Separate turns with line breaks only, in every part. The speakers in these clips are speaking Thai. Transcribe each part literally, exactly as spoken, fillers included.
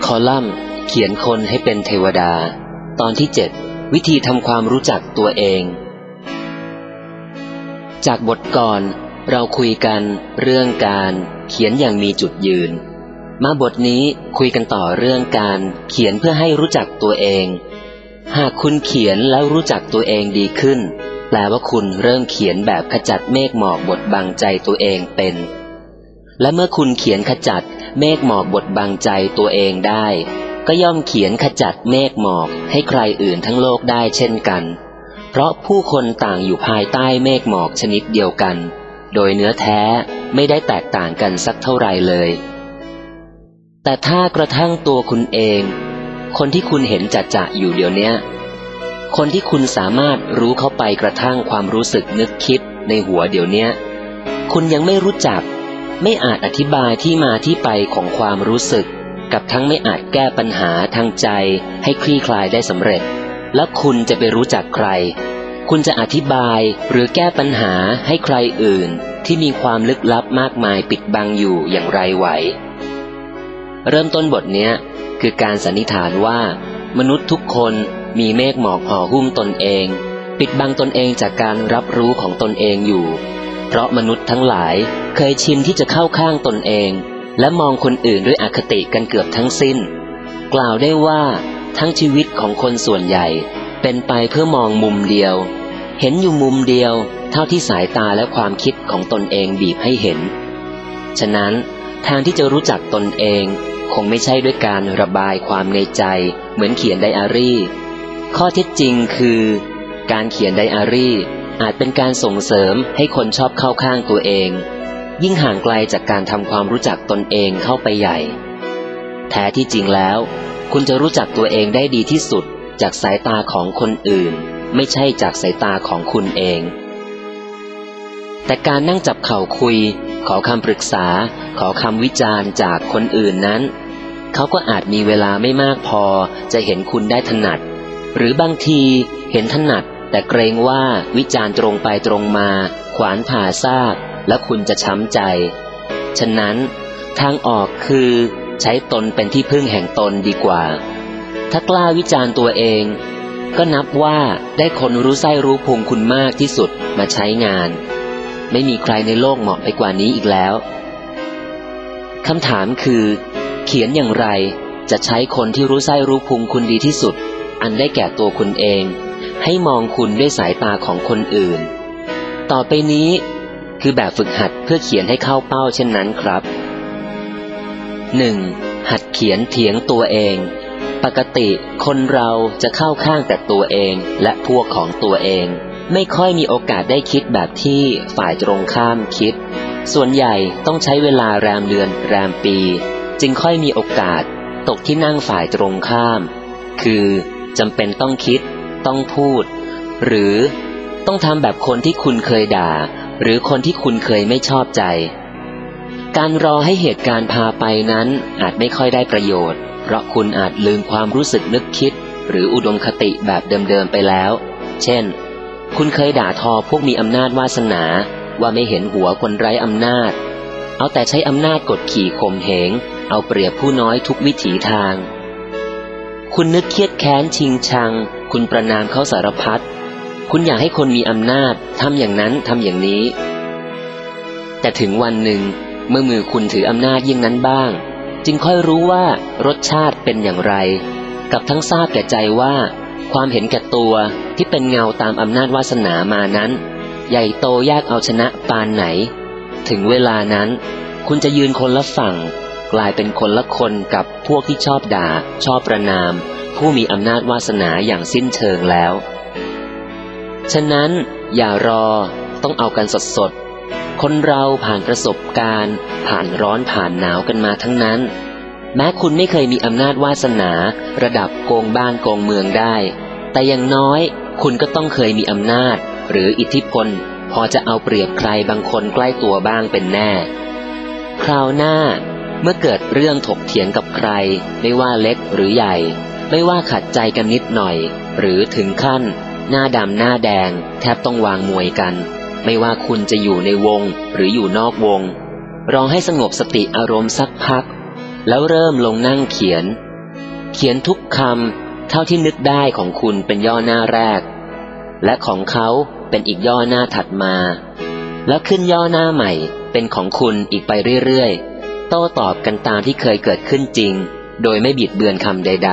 คอลัมน์เขียนคนให้เป็นเทวดาตอนที่เจ็ดวิธีทำความรู้จักตัวเองจากบทก่อนเราคุยกันเรื่องการเขียนอย่างมีจุดยืนมาบทนี้คุยกันต่อเรื่องการเขียนเพื่อให้รู้จักตัวเองหากคุณเขียนแล้วรู้จักตัวเองดีขึ้นแปลว่าคุณเริ่มเขียนแบบขจัดเมฆหมอกบดบังใจตัวเองเป็นและเมื่อคุณเขียนขจัดเมฆหมอกบดบังใจตัวเองได้ก็ย่อมเขียนขจัดเมฆหมอกให้ใครอื่นทั้งโลกได้เช่นกันเพราะผู้คนต่างอยู่ภายใต้เมฆหมอกชนิดเดียวกันโดยเนื้อแท้ไม่ได้แตกต่างกันสักเท่าไหร่เลยแต่ถ้ากระทั่งตัวคุณเองคนที่คุณเห็นจัดจะอยู่เดี๋ยวนี้คนที่คุณสามารถรู้เข้าไปกระทั่งความรู้สึกนึกคิดในหัวเดี๋ยวนี้คุณยังไม่รู้จักไม่อาจอธิบายที่มาที่ไปของความรู้สึกกับทั้งไม่อาจแก้ปัญหาทางใจให้คลี่คลายได้สำเร็จแล้วคุณจะไปรู้จักใครคุณจะอธิบายหรือแก้ปัญหาให้ใครอื่นที่มีความลึกลับมากมายปิดบังอยู่อย่างไรไหวเริ่มต้นบทนี้คือการสันนิษฐานว่ามนุษย์ทุกคนมีเมฆหมอกห่อหุ้มตนเองปิดบังตนเองจากการรับรู้ของตนเองอยู่เพราะมนุษย์ทั้งหลายเคยชินที่จะเข้าข้างตนเองและมองคนอื่นด้วยอคติกันเกือบทั้งสิ้นกล่าวได้ว่าทั้งชีวิตของคนส่วนใหญ่เป็นไปเพื่อมองมุมเดียวเห็นอยู่มุมเดียวเท่าที่สายตาและความคิดของตนเองบีบให้เห็นฉะนั้นทางที่จะรู้จักตนเองคงไม่ใช่ด้วยการระบายความในใจเหมือนเขียนไดอารี่ข้อเท็จจริงคือการเขียนไดอารี่อาจเป็นการส่งเสริมให้คนชอบเข้าข้างตัวเองยิ่งห่างไกลจากการทำความรู้จักตนเองเข้าไปใหญ่แท้ที่จริงแล้วคุณจะรู้จักตัวเองได้ดีที่สุดจากสายตาของคนอื่นไม่ใช่จากสายตาของคุณเองแต่การนั่งจับเข่าคุยขอคำปรึกษาขอคำวิจารณ์จากคนอื่นนั้นเขาก็อาจมีเวลาไม่มากพอจะเห็นคุณได้ถนัดหรือบางทีเห็นถนัดแต่เกรงว่าวิจารณ์ตรงไปตรงมาขวานผ่าซากและคุณจะช้ำใจฉะนั้นทางออกคือใช้ตนเป็นที่พึ่งแห่งตนดีกว่าถ้ากล้าวิจารณ์ตัวเองก็นับว่าได้คนรู้ไส้รู้พุงคุณมากที่สุดมาใช้งานไม่มีใครในโลกเหมาะไปกว่านี้อีกแล้วคำถามคือเขียนอย่างไรจะใช้คนที่รู้ไส้รู้พุงคุณดีที่สุดอันได้แก่ตัวคุณเองให้มองคุณด้วยสายตาของคนอื่นต่อไปนี้คือแบบฝึกหัดเพื่อเขียนให้เข้าเป้าเช่นนั้นครับ หนึ่ง. หัดเขียนเถียงตัวเองปกติคนเราจะเข้าข้างแต่ตัวเองและพวกของตัวเองไม่ค่อยมีโอกาสได้คิดแบบที่ฝ่ายตรงข้ามคิดส่วนใหญ่ต้องใช้เวลาแรมเดือนแรมปีจึงค่อยมีโอกาสตกที่นั่งฝ่ายตรงข้ามคือจำเป็นต้องคิดต้องพูดหรือต้องทำแบบคนที่คุณเคยด่าหรือคนที่คุณเคยไม่ชอบใจการรอให้เหตุการณ์พาไปนั้นอาจไม่ค่อยได้ประโยชน์เพราะคุณอาจลืมความรู้สึกนึกคิดหรืออุดมคติแบบเดิมๆไปแล้วเช่นคุณเคยด่าทอพวกมีอำนาจวาสนาว่าไม่เห็นหัวคนไร้อำนาจเอาแต่ใช้อำนาจกดขี่ข่มเหงเอาเปรียบผู้น้อยทุกวิถีทางคุณนึกเครียดแค้นชิงชังคุณประณามเขาสารพัดคุณอยากให้คนมีอำนาจทำอย่างนั้นทำอย่างนี้แต่ถึงวันหนึ่งเมื่อมือคุณถืออำนาจยิ่งนั้นบ้างจึงค่อยรู้ว่ารสชาติเป็นอย่างไรกับทั้งทราบแก่ใจว่าความเห็นแก่ตัวที่เป็นเงาตามอำนาจวาสนามานั้นใหญ่โตยากเอาชนะปานไหนถึงเวลานั้นคุณจะยืนคนละฝั่งกลายเป็นคนละคนกับพวกที่ชอบด่าชอบประณามผู้มีอำนาจวาสนาอย่างสิ้นเชิงแล้วฉะนั้นอย่ารอต้องเอากันสดๆคนเราผ่านประสบการณ์ผ่านร้อนผ่านหนาวกันมาทั้งนั้นแม้คุณไม่เคยมีอำนาจวาสนาระดับโกงบ้านโกงเมืองได้แต่อย่างน้อยคุณก็ต้องเคยมีอำนาจหรืออิทธิพลพอจะเอาเปรียบใครบางคนใกล้ตัวบ้างเป็นแน่คราวหน้าเมื่อเกิดเรื่องถกเถียงกับใครไม่ว่าเล็กหรือใหญ่ไม่ว่าขัดใจกันนิดหน่อยหรือถึงขั้นหน้าดำหน้าแดงแทบต้องวางมวยกันไม่ว่าคุณจะอยู่ในวงหรืออยู่นอกวงรอให้สงบสติอารมณ์สักพักแล้วเริ่มลงนั่งเขียนเขียนทุกคำเท่าที่นึกได้ของคุณเป็นย่อหน้าแรกและของเขาเป็นอีกย่อหน้าถัดมาแล้วขึ้นย่อหน้าใหม่เป็นของคุณอีกไปเรื่อยๆโต้ตอบกันตามที่เคยเกิดขึ้นจริงโดยไม่บิดเบือนคำใด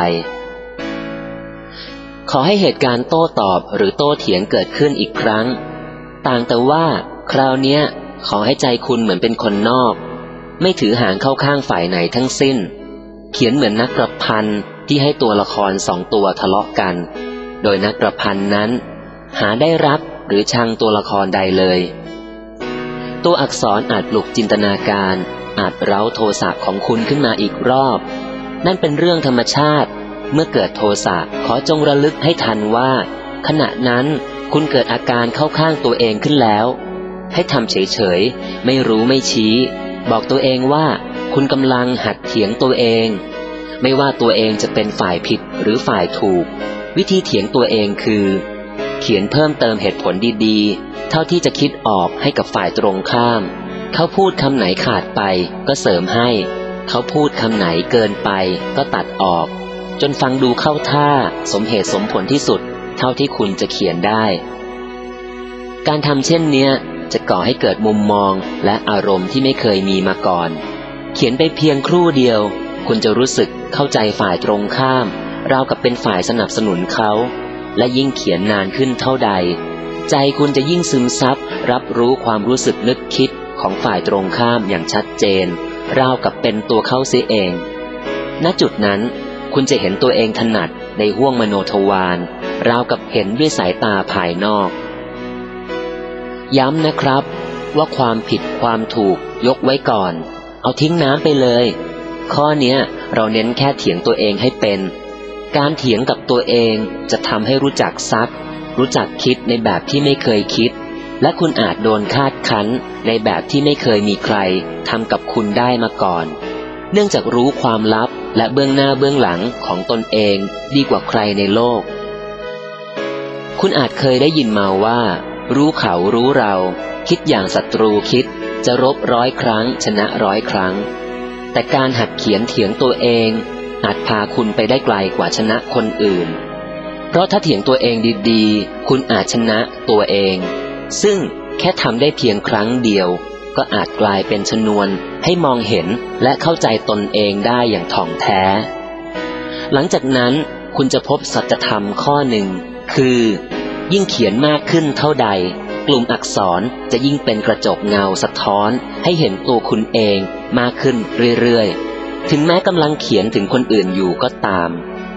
ๆขอให้เหตุการณ์โต้ตอบหรือโต้เถียงเกิดขึ้นอีกครั้งต่างแต่ว่าคราวเนี้ยขอให้ใจคุณเหมือนเป็นคนนอกไม่ถือหางเข้าข้างฝ่ายไหนทั้งสิ้นเขียนเหมือนนักประพันธ์ที่ให้ตัวละครสองตัวทะเลาะกันโดยนักประพันธ์นั้นหาได้รักหรือชังตัวละครใดเลยตัวอักษรอาจปลุกจินตนาการอาจเร้าโทสะของคุณขึ้นมาอีกรอบนั่นเป็นเรื่องธรรมชาติเมื่อเกิดโทสะขอจงระลึกให้ทันว่าขณะนั้นคุณเกิดอาการเข้าข้างตัวเองขึ้นแล้วให้ทำเฉยๆไม่รู้ไม่ชี้บอกตัวเองว่าคุณกำลังหัดเถียงตัวเองไม่ว่าตัวเองจะเป็นฝ่ายผิดหรือฝ่ายถูกวิธีเถียงตัวเองคือเขียนเพิ่มเติมเหตุผลดีๆเท่าที่จะคิดออกให้กับฝ่ายตรงข้ามเขาพูดคำไหนขาดไปก็เสริมให้เขาพูดคำไหนเกินไปก็ตัดออกจนฟังดูเข้าท่าสมเหตุสมผลที่สุดเท่าที่คุณจะเขียนได้การทำเช่นเนี้ยจะก่อให้เกิดมุมมองและอารมณ์ที่ไม่เคยมีมาก่อนเขียนไปเพียงครู่เดียวคุณจะรู้สึกเข้าใจฝ่ายตรงข้ามราวกับเป็นฝ่ายสนับสนุนเขาและยิ่งเขียนนานขึ้นเท่าใดใจคุณจะยิ่งซึมซับรับรู้ความรู้สึกนึกคิดของฝ่ายตรงข้ามอย่างชัดเจนราวกับเป็นตัวเขาเสียเองณจุดนั้นคุณจะเห็นตัวเองถนัดในห้วงมโนทวารราวกับเห็นด้วยสายตาภายนอกย้ำนะครับว่าความผิดความถูกยกไว้ก่อนเอาทิ้งน้ำไปเลยข้อเนี้ยเราเน้นแค่เถียงตัวเองให้เป็นการเถียงกับตัวเองจะทำให้รู้จักซักรู้จักคิดในแบบที่ไม่เคยคิดและคุณอาจโดนคาดคั้นในแบบที่ไม่เคยมีใครทำกับคุณได้มาก่อนเนื่องจากรู้ความลับและเบื้องหน้าเบื้องหลังของตนเองดีกว่าใครในโลกคุณอาจเคยได้ยินมาว่ารู้เขารู้เราคิดอย่างศัตรูคิดจะรบร้อยครั้งชนะร้อยครั้งแต่การหัดเขียนเถียงตัวเองอาจพาคุณไปได้ไกลกว่าชนะคนอื่นเพราะถ้าเถียงตัวเองดีๆคุณอาจชนะตัวเองซึ่งแค่ทำได้เพียงครั้งเดียวก็อาจกลายเป็นชนวนให้มองเห็นและเข้าใจตนเองได้อย่างถ่องแท้หลังจากนั้นคุณจะพบสัจธรรมข้อหนึ่งคือยิ่งเขียนมากขึ้นเท่าใดกลุ่มอักษรจะยิ่งเป็นกระจกเงาสะท้อนให้เห็นตัวคุณเองมากขึ้นเรื่อยๆถึงแม้กำลังเขียนถึงคนอื่นอยู่ก็ตาม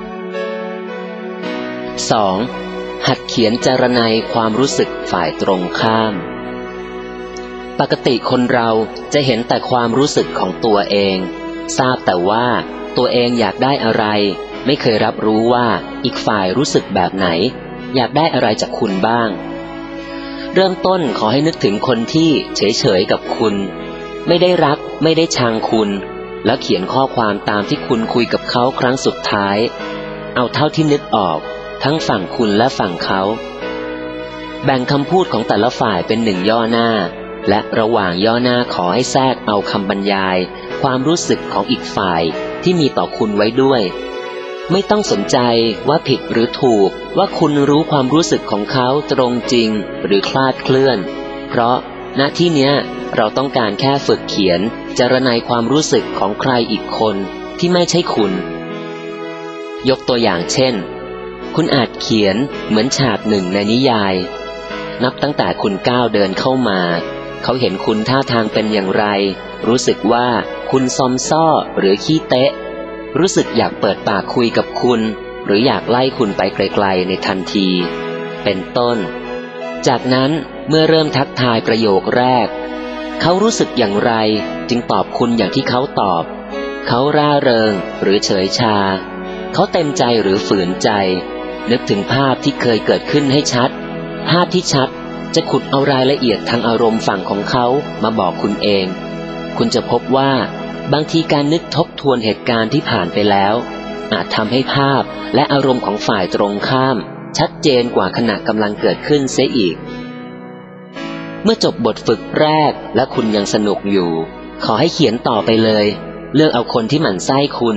สอง. หัดเขียนจารณัยความรู้สึกฝ่ายตรงข้ามปกติคนเราจะเห็นแต่ความรู้สึกของตัวเองทราบแต่ว่าตัวเองอยากได้อะไรไม่เคยรับรู้ว่าอีกฝ่ายรู้สึกแบบไหนอยากได้อะไรจากคุณบ้างเริ่มต้นขอให้นึกถึงคนที่เฉยๆกับคุณไม่ได้รักไม่ได้ชังคุณแล้วเขียนข้อความตามที่คุณคุยกับเขาครั้งสุดท้ายเอาเท่าที่นึกออกทั้งฝั่งคุณและฝั่งเขาแบ่งคำพูดของแต่ละฝ่ายเป็นหนึ่งย่อหน้าและระหว่างย่อหน้าขอให้แทรกเอาคำบรรยายความรู้สึกของอีกฝ่ายที่มีต่อคุณไว้ด้วยไม่ต้องสนใจว่าผิดหรือถูกว่าคุณรู้ความรู้สึกของเขาตรงจริงหรือคลาดเคลื่อนเพราะณที่เนี้ยเราต้องการแค่ฝึกเขียนจารณัยความรู้สึกของใครอีกคนที่ไม่ใช่คุณยกตัวอย่างเช่นคุณอาจเขียนเหมือนฉากหนึ่งในนิยายนับตั้งแต่คุณก้าวเดินเข้ามาเขาเห็นคุณท่าทางเป็นอย่างไรรู้สึกว่าคุณซอมซ่อหรือขี้เต๊ะรู้สึกอยากเปิดปากคุยกับคุณหรืออยากไล่คุณไปไกลๆในทันทีเป็นต้นจากนั้นเมื่อเริ่มทักทายประโยคแรกเขารู้สึกอย่างไรจึงตอบคุณอย่างที่เขาตอบเขาร่าเริงหรือเฉยชาเขาเต็มใจหรือฝืนใจนึกถึงภาพที่เคยเกิดขึ้นให้ชัดภาพที่ชัดจะขุดเอารายละเอียดทางอารมณ์ฝั่งของเขามาบอกคุณเองคุณจะพบว่าบางทีการนึกทบทวนเหตุการณ์ที่ผ่านไปแล้วอาจทำให้ภาพและอารมณ์ของฝ่ายตรงข้ามชัดเจนกว่าขณะกำลังเกิดขึ้นเสียอีกเมื่อจบบทฝึกแรกและคุณยังสนุกอยู่ขอให้เขียนต่อไปเลยเลือกเอาคนที่หมั่นไส้คุณ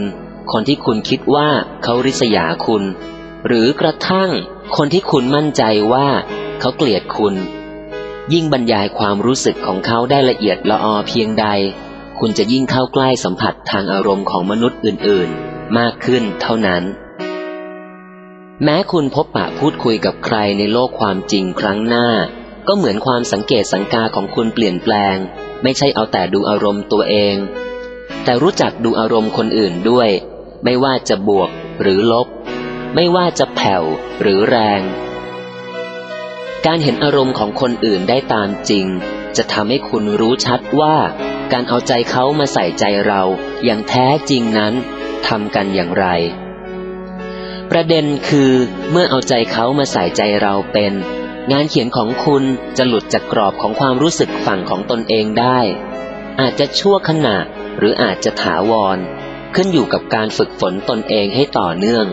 คนที่คุณคิดว่าเขาริษยาคุณหรือกระทั่งคนที่คุณมั่นใจว่าเขาเกลียดคุณยิ่งบรรยายความรู้สึกของเขาได้ละเอียดละออเพียงใดคุณจะยิ่งเข้าใกล้สัมผัสทางอารมณ์ของมนุษย์อื่นๆมากขึ้นเท่านั้นแม้คุณพบปะพูดคุยกับใครในโลกความจริงครั้งหน้าก็เหมือนความสังเกตสังกาของคุณเปลี่ยนแปลงไม่ใช่เอาแต่ดูอารมณ์ตัวเองแต่รู้จักดูอารมณ์คนอื่นด้วยไม่ว่าจะบวกหรือลบไม่ว่าจะแผ่วหรือแรงการเห็นอารมณ์ของคนอื่นได้ตามจริงจะทำให้คุณรู้ชัดว่าการเอาใจเขามาใส่ใจเราอย่างแท้จริงนั้นทำกันอย่างไรประเด็นคือเมื่อเอาใจเขามาใส่ใจเราเป็นงานเขียนของคุณจะหลุดจากกรอบของความรู้สึกฝั่งของตนเองได้อาจจะชั่วขณะหรืออาจจะถาวรขึ้นอยู่กับการฝึกฝนตนเองให้ต่อเนื่อง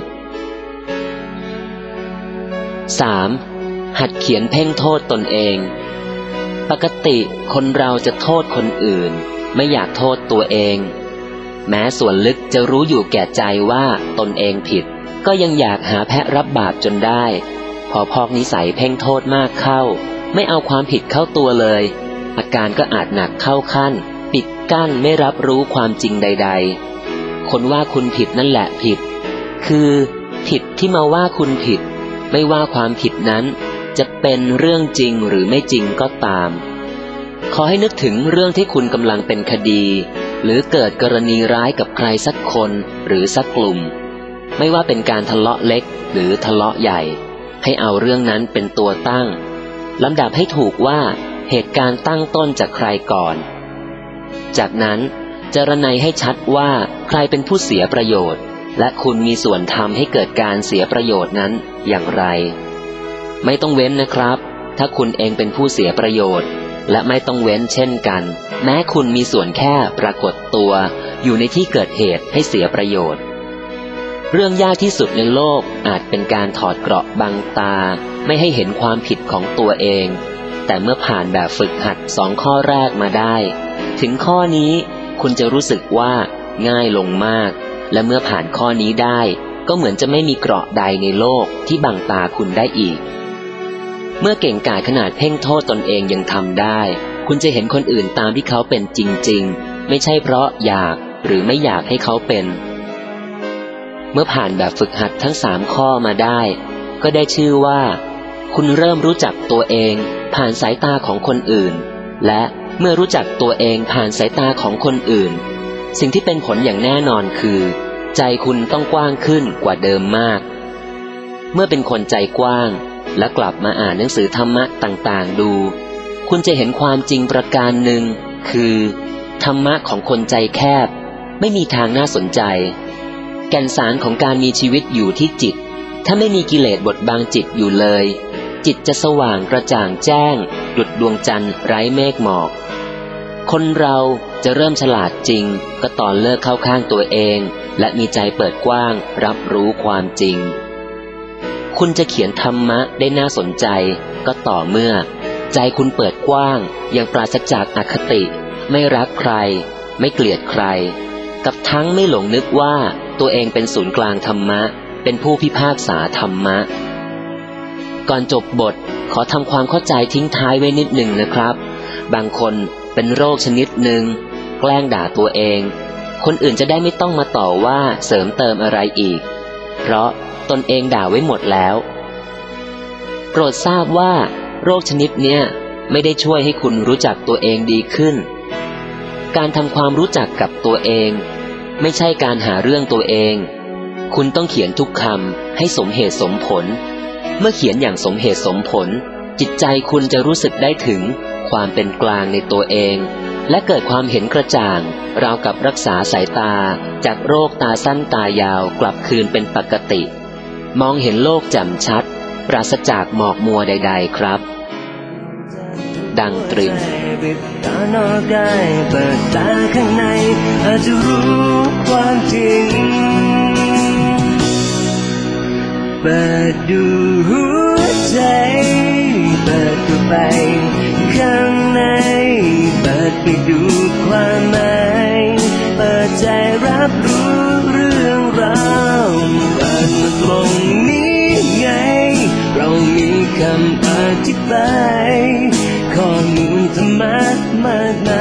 สาม หัดเขียนเพ่งโทษตนเองปกติคนเราจะโทษคนอื่นไม่อยากโทษตัวเองแม้ส่วนลึกจะรู้อยู่แก่ใจว่าตนเองผิดก็ยังอยากหาแพะรับบาปจนได้พอพอกนิสัยเพ่งโทษมากเข้าไม่เอาความผิดเข้าตัวเลยอาการก็อาจหนักเข้าขั้นปิดกั้นไม่รับรู้ความจริงใดๆคนว่าคุณผิดนั่นแหละผิดคือผิดที่มาว่าคุณผิดไม่ว่าความผิดนั้นจะเป็นเรื่องจริงหรือไม่จริงก็ตามขอให้นึกถึงเรื่องที่คุณกำลังเป็นคดีหรือเกิดกรณีร้ายกับใครสักคนหรือสักกลุ่มไม่ว่าเป็นการทะเลาะเล็กหรือทะเลาะใหญ่ให้เอาเรื่องนั้นเป็นตัวตั้งลำดับให้ถูกว่าเหตุการณ์ตั้งต้นจากใครก่อนจากนั้นจรณัยให้ชัดว่าใครเป็นผู้เสียประโยชน์และคุณมีส่วนทำให้เกิดการเสียประโยชน์นั้นอย่างไรไม่ต้องเว้นนะครับถ้าคุณเองเป็นผู้เสียประโยชน์และไม่ต้องเว้นเช่นกันแม้คุณมีส่วนแค่ปรากฏตัวอยู่ในที่เกิดเหตุให้เสียประโยชน์เรื่องยากที่สุดในโลกอาจเป็นการถอดเกราะบังตาไม่ให้เห็นความผิดของตัวเองแต่เมื่อผ่านแบบฝึกหัดสองข้อแรกมาได้ถึงข้อนี้คุณจะรู้สึกว่าง่ายลงมากและเมื่อผ่านข้อนี้ได้ก็เหมือนจะไม่มีเกราะใดในโลกที่บังตาคุณได้อีกเมื่อเก่งกาจขนาดเพ่งโทษตนเองยังทำได้คุณจะเห็นคนอื่นตามที่เขาเป็นจริงๆไม่ใช่เพราะอยากหรือไม่อยากให้เขาเป็นเมื่อผ่านแบบฝึกหัดทั้งสามข้อมาได้ก็ได้ชื่อว่าคุณเริ่มรู้จักตัวเองผ่านสายตาของคนอื่นและเมื่อรู้จักตัวเองผ่านสายตาของคนอื่นสิ่งที่เป็นผลอย่างแน่นอนคือใจคุณต้องกว้างขึ้นกว่าเดิมมากเมื่อเป็นคนใจกว้างและกลับมาอ่านหนังสือธรรมะต่างๆดูคุณจะเห็นความจริงประการหนึ่งคือธรรมะของคนใจแคบไม่มีทางน่าสนใจแก่นสารของการมีชีวิตอยู่ที่จิตถ้าไม่มีกิเลสบดบังจิตอยู่เลยจิตจะสว่างกระจ่างแจ้งดุจดวงจันทร์ไร้เมฆหมอกคนเราจะเริ่มฉลาดจริงก็ตอนเลิกเข้าข้างตัวเองและมีใจเปิดกว้างรับรู้ความจริงคุณจะเขียนธรรมะได้น่าสนใจก็ต่อเมื่อใจคุณเปิดกว้างยังปราศจากอคติไม่รักใครไม่เกลียดใครกับทั้งไม่หลงนึกว่าตัวเองเป็นศูนย์กลางธรรมะเป็นผู้พิพากษาธรรมะก่อนจบบทขอทำความเข้าใจทิ้งท้ายไว้นิดหนึ่งนะครับบางคนเป็นโรคชนิดหนึ่งแกล้งด่าตัวเองคนอื่นจะได้ไม่ต้องมาต่อว่าเสริมเติมอะไรอีกเพราะตนเองด่าไว้หมดแล้วโปรดทราบว่าโรคชนิดเนี้ยไม่ได้ช่วยให้คุณรู้จักตัวเองดีขึ้นการทำความรู้จักกับตัวเองไม่ใช่การหาเรื่องตัวเองคุณต้องเขียนทุกคำให้สมเหตุสมผลเมื่อเขียนอย่างสมเหตุสมผลจิตใจคุณจะรู้สึกได้ถึงความเป็นกลางในตัวเองและเกิดความเห็นกระจ่างราวกับรักษาสายตาจากโรคตาสั้นตายาวกลับคืนเป็นปกติมองเห็นโลกแจ่มชัดปราศจากหมอกมัวใดๆครับดังตรึง
ตานอกกายเปิดตาข้างในอาจจะรู้ความจริงเปิดดูหัวใจเปิดเข้าไปข้างในเปิดไปดูความหมายเปิดใจรับรู้เรื่องแล้วเปิดมาตรงนี้ไงเรามีคำอธิบายข้อมูลธรรมะมากมาย